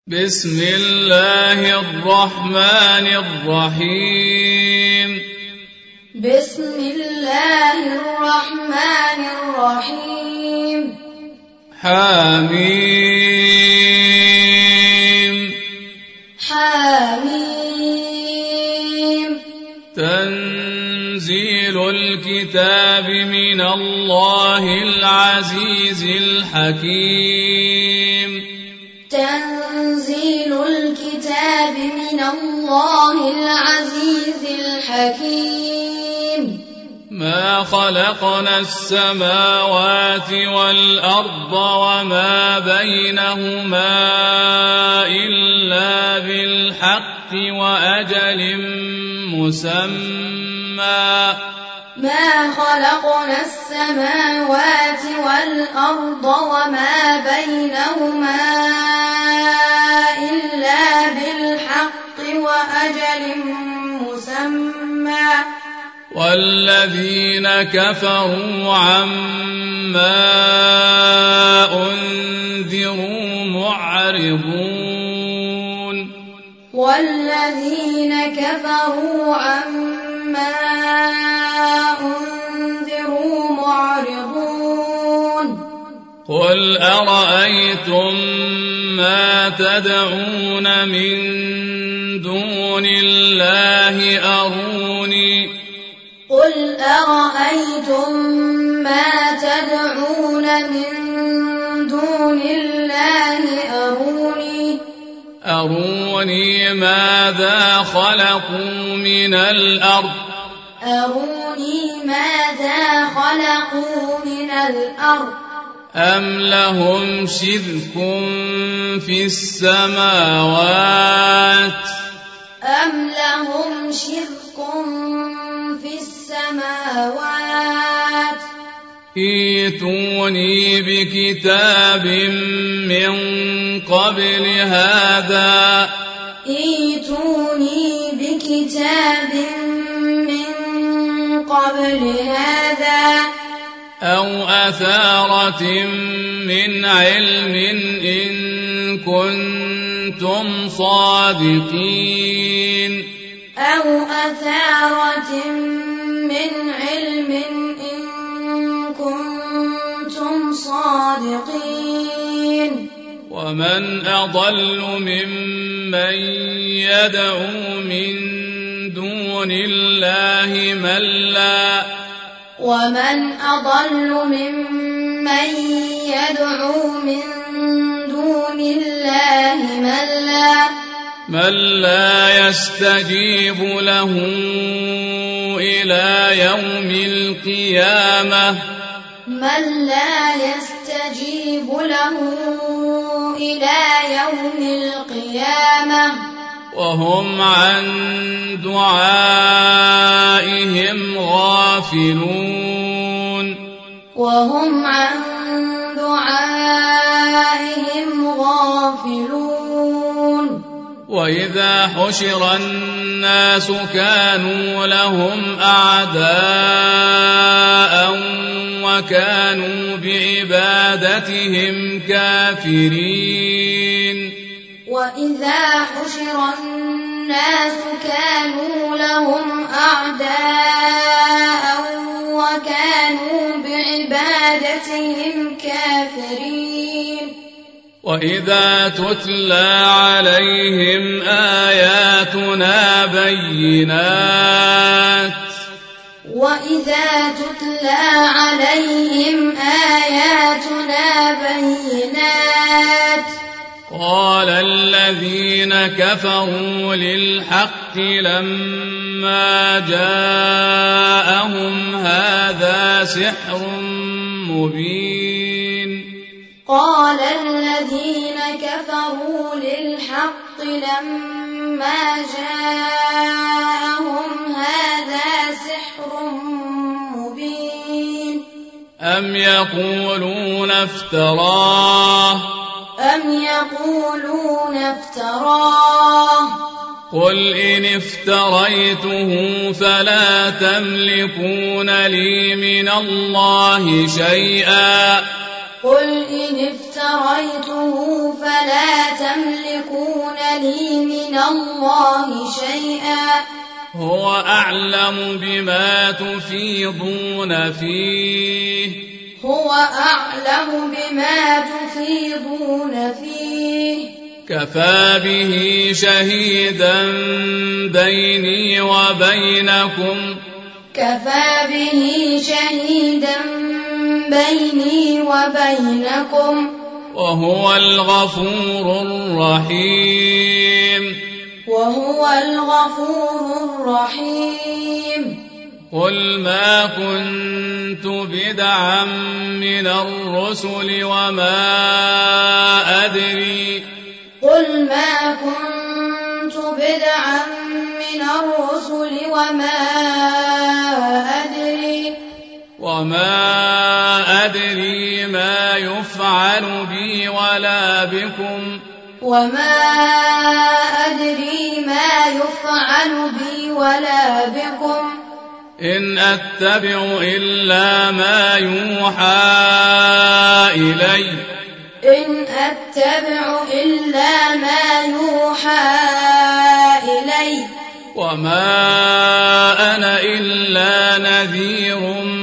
بسم الله الرحمن الرحيم بسم الله الرحمن الرحيم حميم حميم تنزيل الكتاب من الله العزيز الحكيم تنزيل الكتاب من الله العزيز الحكيم ما خلقنا السماوات والأرض وما بينهما إلا بالحق وأجل مسمى ما خلقنا السماوات والأرض وما بينهما إلا بالحق وأجل مسمى والذين كفروا عما أنذروا معرضون والذين كفروا عما أنذروا معرضون قل أرأيتم ما تدعون من دون الله أروني قل أرأيتم ما تدعون من دون الله أروني ماذا خلقوا من الأرض أم لهم شرك في السماوات ائتوني بكتاب من قبل هذا أو أثارة من علم إن كنتم صادقين ومن أضل ممن يدعو من دون الله من لا يستجيب له إلى يوم القيامة وهم عن دعائهم غافلون وإذا حشر الناس كانوا لهم أعداء وكانوا بعبادتهم كافرين وإذا تتلى عليهم آياتنا بينات قال الذين كفروا للحق لما جاءهم هذا سحر مبين أم يقولون افتراه قل إن افتريته فلا تملكون لي من الله شيئا قل إن افتريته افتريته فلا تملكون لي من الله شيئا هو أعلم بما تفيضون فيه هو أعلم بما تفيضون فيه كفى به شهيدا بيني وبينكم كفى به شهيدا بيني وبينكم وهو الغفور الرحيم وهو الغفور الرحيم قل ما كنت بدعا من الرسل وما أدري قل ما كنت بدعا من الرسل وما أدري ما يفعل بي ولا بكم وما أدري ما يفعل بي ولا بكم إن أتبع إلا ما يوحى إلي إن أتبع إلا ما يوحى إلي وما أنا إلا نذير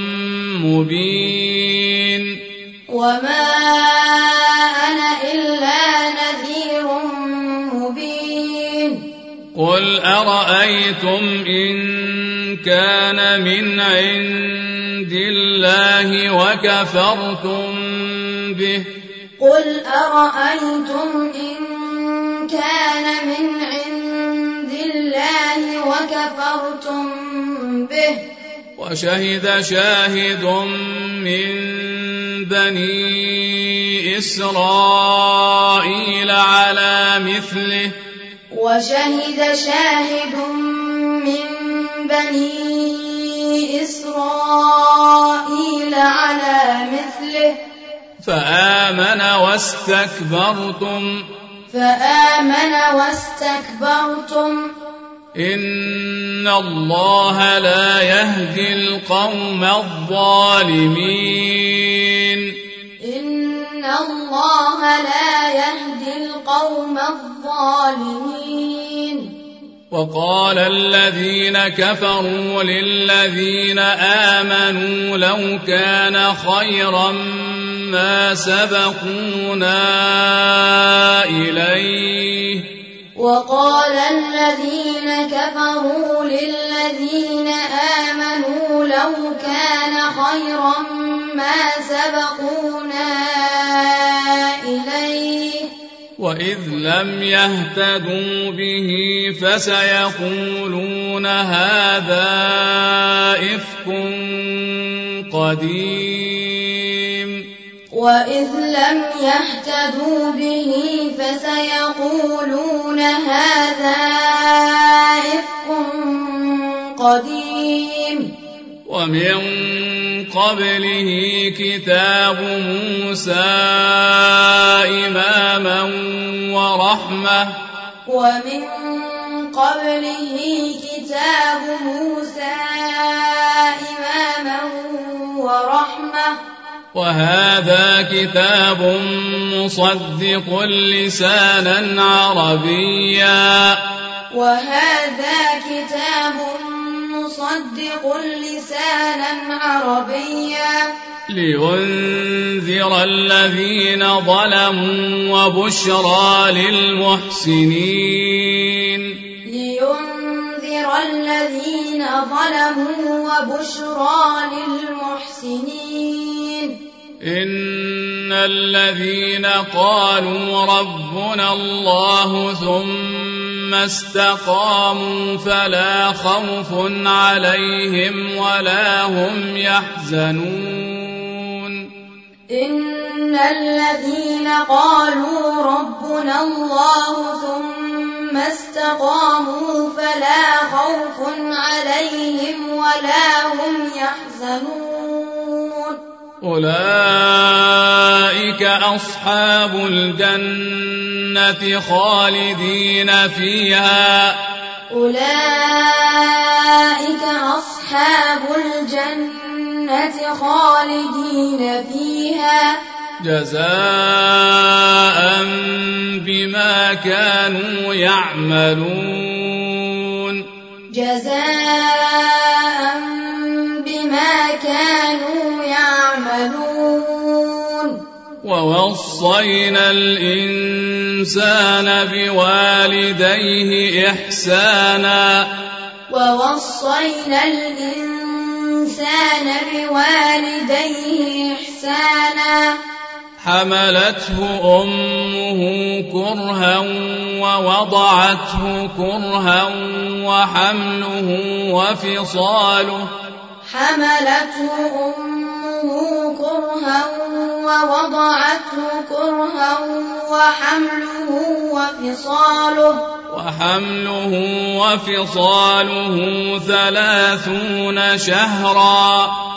مبين وما أنا إلا نذير مبين قل أرأيتم إن كان من عند الله وكفرتم به قل أرأيتم إن كان من عند الله وكفرتم به وشهد شاهد من بني إسرائيل على مثله وشهد شاهد من بني إسرائيل على مثله فآمن واستكبرتم إن الله لا يهدي القوم الظالمين إن الله لا يهدي القوم الظالمين وقال الذين كفروا للذين آمنوا لو كان خيرا ما سبقونا إليه وقال الذين كفروا للذين آمنوا لو كان خيرا ما سبقونا إليه وإذ لم يهتدوا به فسيقولون هذا إفك قديم وإذ لم يهتدوا به فسيقولون هذا إفك قديم ومن قبله كتاب موسى إماما ورحمة ومن قبله كتاب موسى إماما ورحمة وهذا كتاب مصدق لسانا عربيا وهذا كتاب مصدق لسانا عربيا لينذر الذين ظلموا وبشرى للمحسنين لينذر الذين ظلموا وبشرى للمحسنين إن الذين قالوا ربنا الله ثم استقاموا فلا خوف عليهم ولا هم يحزنون إن الذين قالوا ربنا الله ثم استقاموا فلا خوف عليهم ولا هم يحزنون أولئك أصحاب الجنة خالدين فيها أولئك أصحاب الجنة خالدين فيها جزاء بما كانوا يعملون جزاء بما كانوا يعملون ووصينا الإنسان بوالديه إحسانا ووصينا الإنسان بوالديه إحسانا حملته أمه كرها ووضعته كرها وحمله وفصاله ووضعته كرها وحمله وفصاله 30 شهرا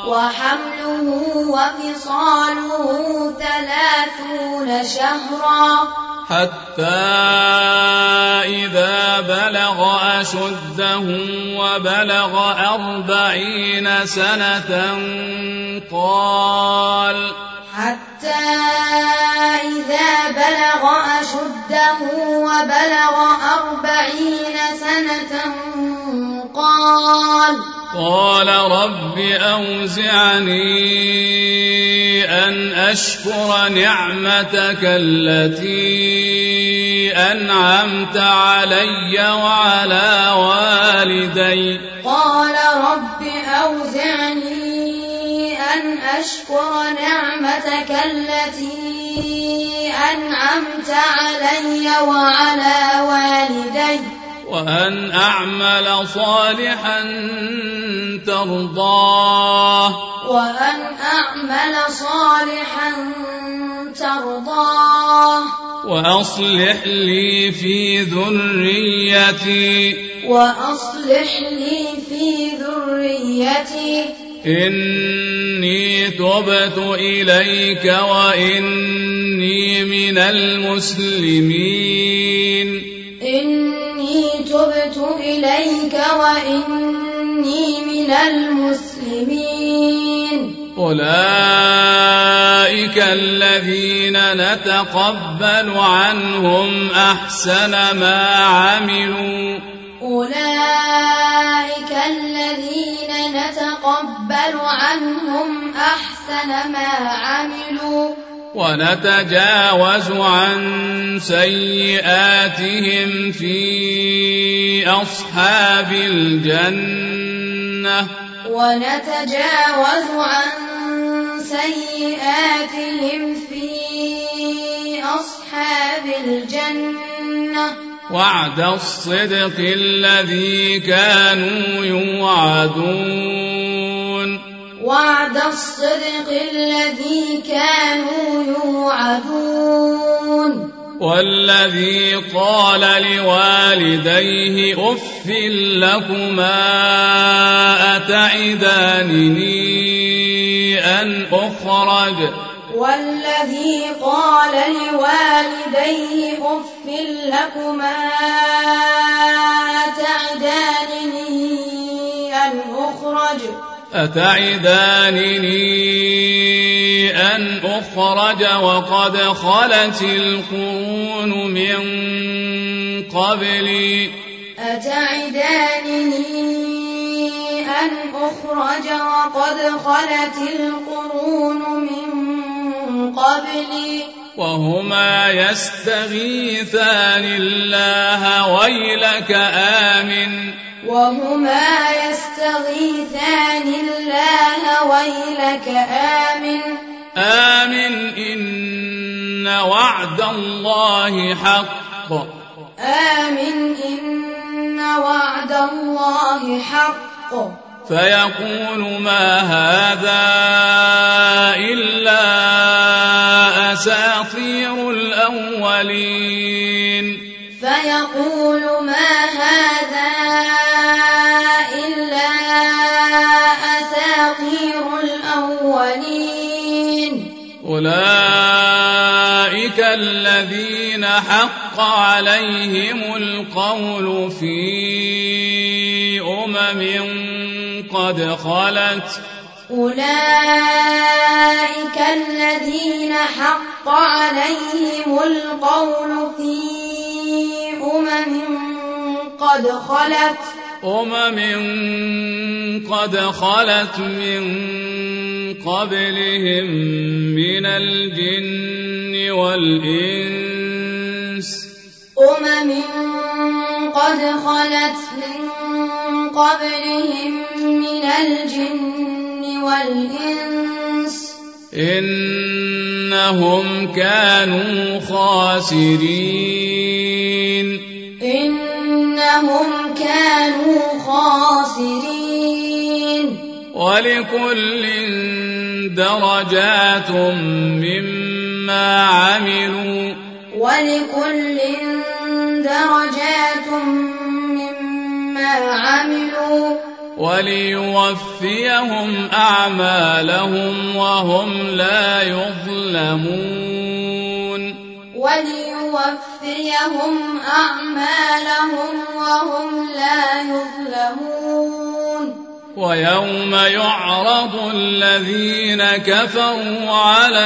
حتى إذا بلغ أشده وبلغ 40 سنة قال رب أوزعني أن أشكر نعمتك التي أنعمت علي وعلى والدي قال رب أوزعني أن أشكر نعمتك التي أنعمت علي وعلى والدي وأن أعمل صالحا ترضاه وأصلح لي في ذريتي إني تبت إليك وإني من المسلمين أولئك الذين نتقبل عنهم أحسن ما عملوا ونتجاوز عن سيئاتهم في أصحاب الجنة وعد الصدق الذي كانوا يوعدون والذي قال لوالديه أف لكما أتعدانني أن أخرج وقد خلت القرون من قبلي وهما يستغيثان الله ويلك آمن إن وعد الله حق فيقول ما هذا إلا أساطير الأولين أولئك الذين حق عليهم القول في أمم قد خلت أولئك الذين حق عليهم القول في قد خلت من قبلهم من الجن والإنس قد خلت من قبلهم من الجن والإنس إنهم كانوا خاسرين ولكل درجات مما عملوا وليوفيهم أعمالهم وهم لا يظلمون ويوم يعرض الذين كفروا على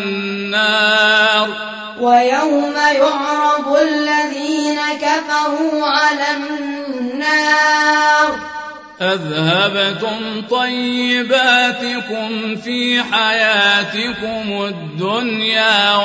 النار أذهبتم طيباتكم في حياتكم الدنيا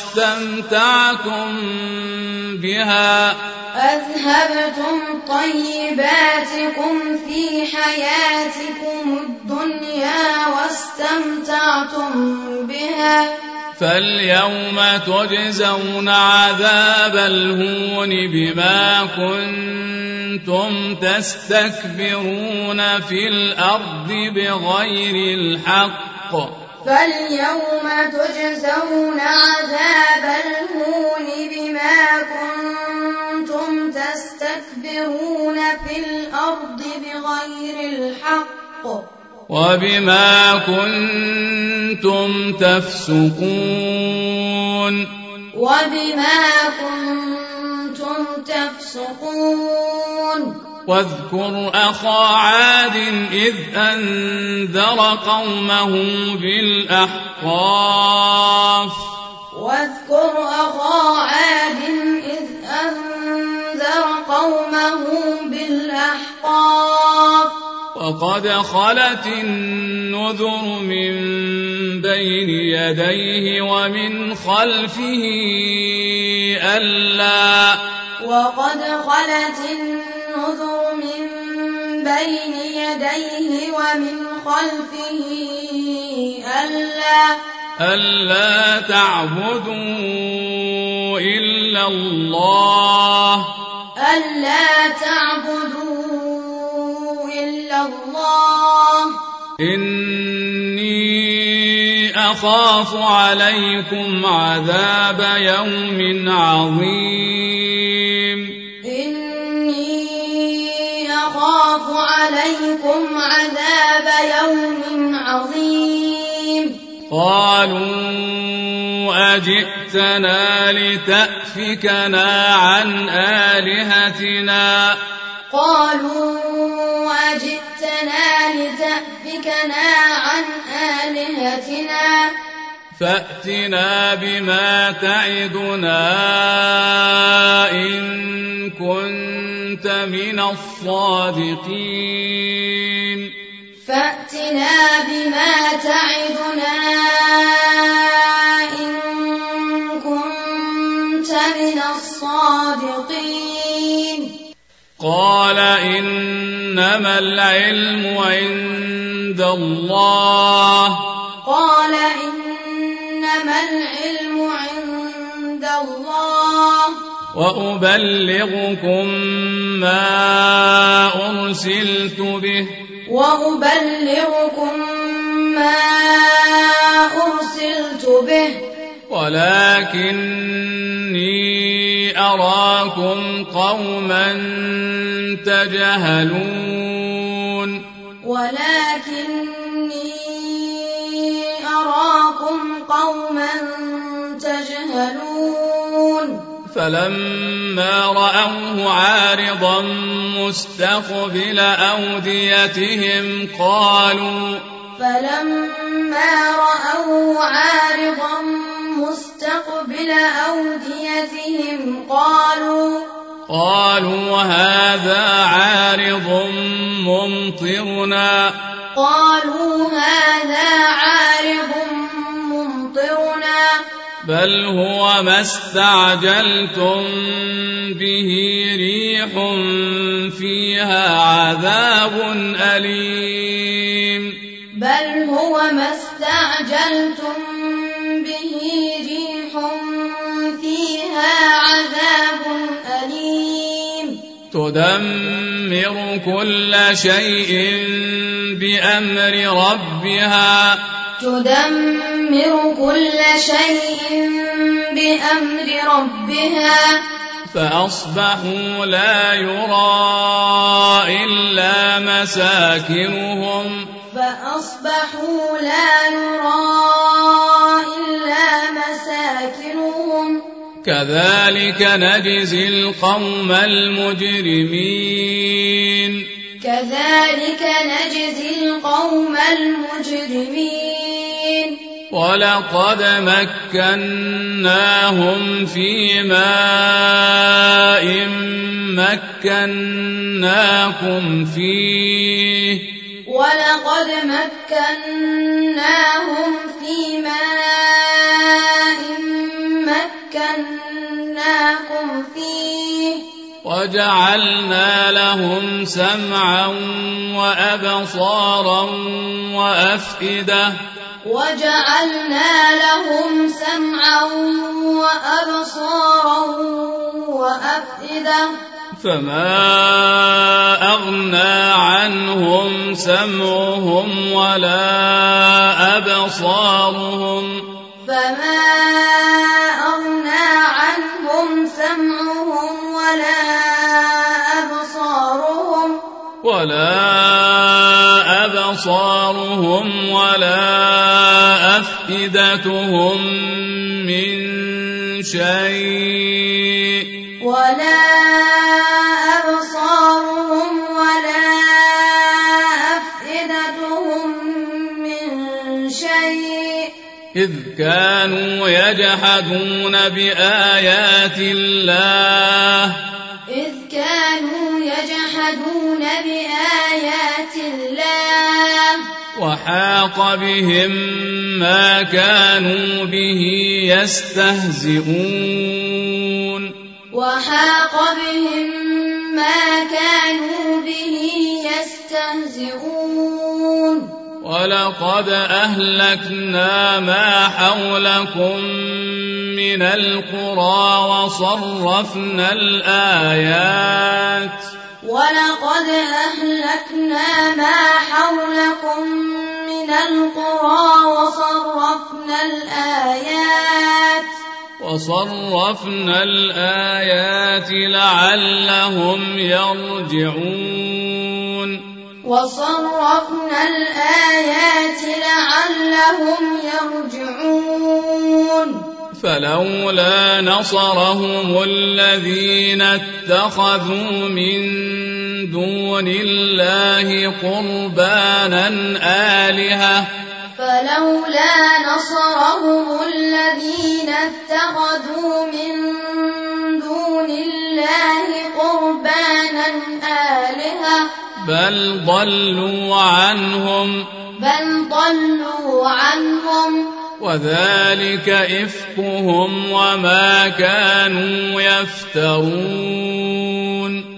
واستمتعتم بها فاليوم تجزون عذاب الهون بما كنتم تستكبرون في الأرض بغير الحق وبما كنتم تفسقون واذكر أخا عاد إذ أنذر قومه بالأحقاف وقد خلت النذر من بين يديه ومن خلفه ألا تعبدوا إلا الله إني أخاف عليكم عذاب يوم عظيم قالوا أجئتنا لتأفكنا عن آلهتنا فأتنا بما تعدنا إن كنت من الصادقين قال إنما العلم عند الله وأبلغكم ما أرسلت به ولكني أراكم قوما تجهلون فلما رأوه عارضا مستقبل أوديتهم فلما رأوه عارضا مستقبل أوديتهم قالوا هذا عارض ممطرنا بل هو ما استعجلتم به ريح فيها عذاب أليم تدمر كل شيء بأمر ربها فأصبحوا لا يرى إلا مساكنهم كذلك نجزي القوم المجرمين ولقد مكناهم في ماء مكناكم فيه وجعلنا لهم سمعا وأبصارا وأفئدة فما أغنى عنهم سمعهم ولا أبصارهم ولا أفئدتهم من شيء إذ كانوا يجحدون بآيات الله وحاق بهم ما كانوا به يستهزئون ولقد أهلكنا ما حولكم من القرى وصرفنا الآيات لعلهم يرجعون فلولا نصرهم الذين اتخذوا من دون الله قربانا آلهة بل ضلوا عنهم وذلك إفكهم وما كانوا يفترون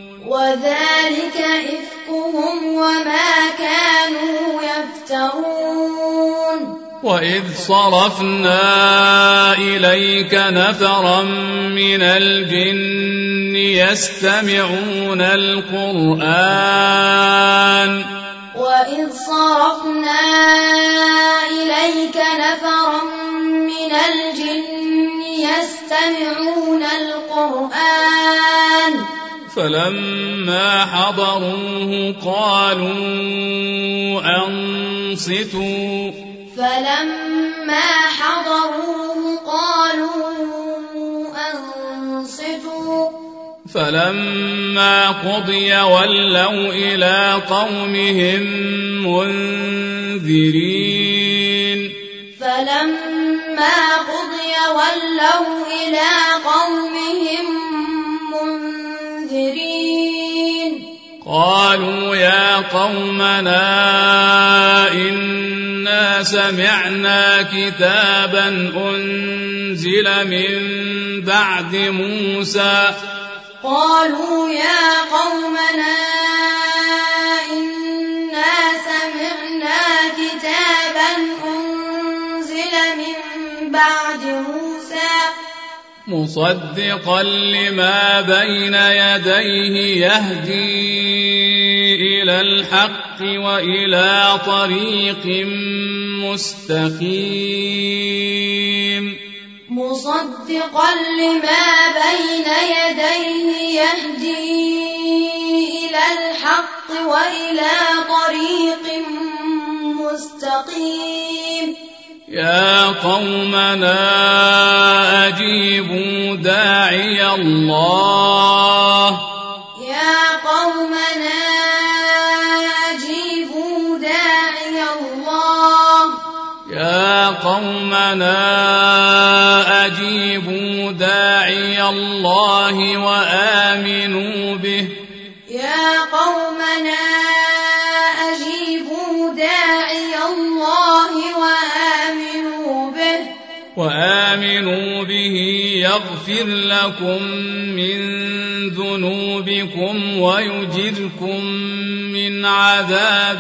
وإذ صرفنا إليك نفرا من الجن يستمعون القرآن فلما حضروه قالوا أنصتوا فلما قضي ولوا إلى قومهم منذرين فلما قضي ولوا إلى قومهم منذرين قالوا يا قومنا إنا سمعنا كتابا أنزل من بعد موسى قالوا يا قومنا إنا سمعنا كتابا أنزل من بعد موسى مصدقا لما بين يديه يهدي إلى الحق وإلى طريق مستقيم مصدقا لما بين يديه يهدي إلى الحق وإلى طريق مستقيم يا قومنا أجيبوا داعي الله يا قومنا أجيبوا داعي الله يا قومنا أجيبوا داعي الله وآمنوا به يا قومنا أجيبوا داعي الله وآمنوا به يغفر لكم من ذنوبكم ويجركم من عذاب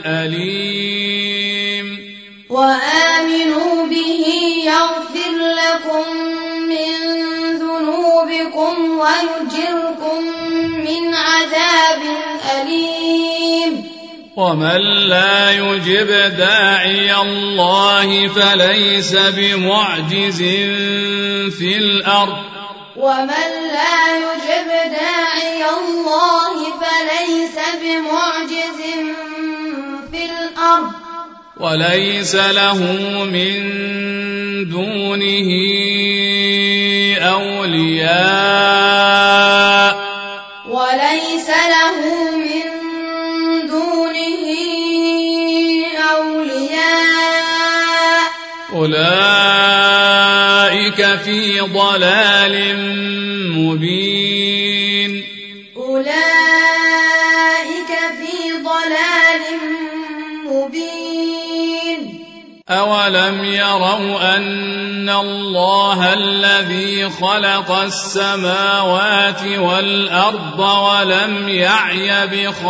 أليم وآمنوا به يغفر لكم من ذنوبكم ويجركم من عذاب أليم ومن لا يجب داعي الله فليس بمعجز في الأرض ومن لا يجب داعي الله فليس بمعجز في الأرض وليس له من دونه أولياء وليس له من دونه أولياء أولئك في ضلال مبين أولئك في ضلال مبين أولم يروا أن الله الذي خلق السماوات والأرض ولم يعي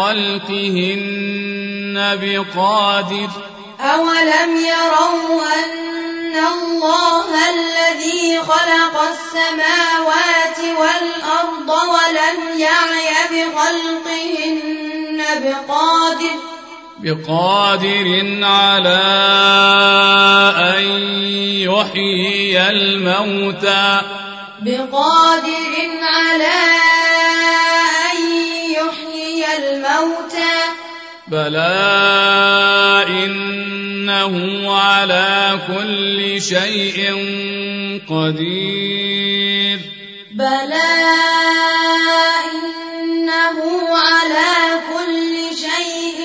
بخلقهن بقادر أولم يروا أن الله الذي خلق السماوات والأرض ولم يعي بخلقهن بقادر على أن يحيي الموتى بلى إنه على كل شيء قدير بلى إنه على كل شيء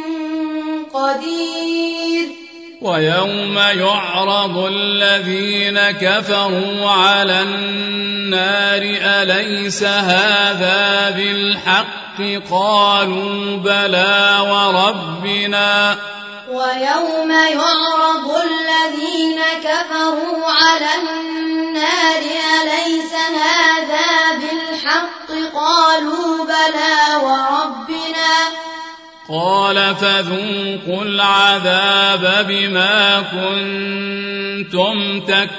قدير ويوم يعرض الذين كفروا على النار أليس هذا بالحق قالوا بلى وربنا ويوم يعرض الذين كفروا على النار أليس هذا بالحق قالوا بلى وربنا قال فذوقوا العذاب بما كنتم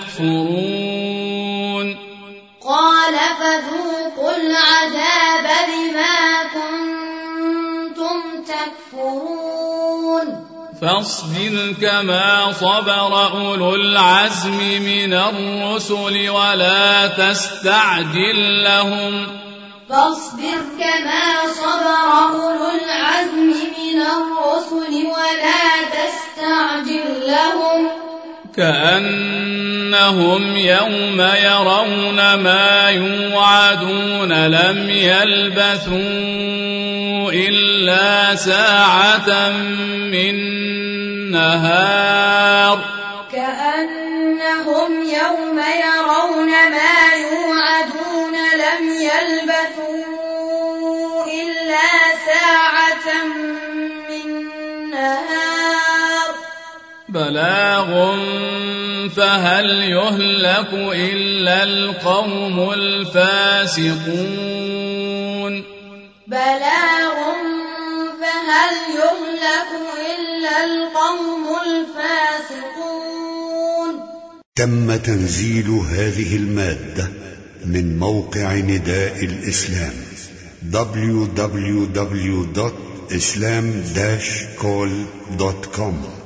تكفرون قال فذوقوا العذاب بما كنتم تكفرون فاصبر كما صبر أولو العزم من الرسل ولا تستعجل لهم فاصبر كما صبر أولو العزم من الرسل ولا تستعجل لهم كأنما كأنهم يوم يرون ما يوعدون لم يلبثوا إلا ساعة من نهار كأنهم يوم يرون ما يوعدون لم يلبثوا إلا ساعة من نهار بلاغ فهل يهلك إلا القوم الفاسقون بلاغ فهل يهلك إلا القوم الفاسقون. تم تنزيل هذه المادة من موقع نداء الإسلام www.islam-call.com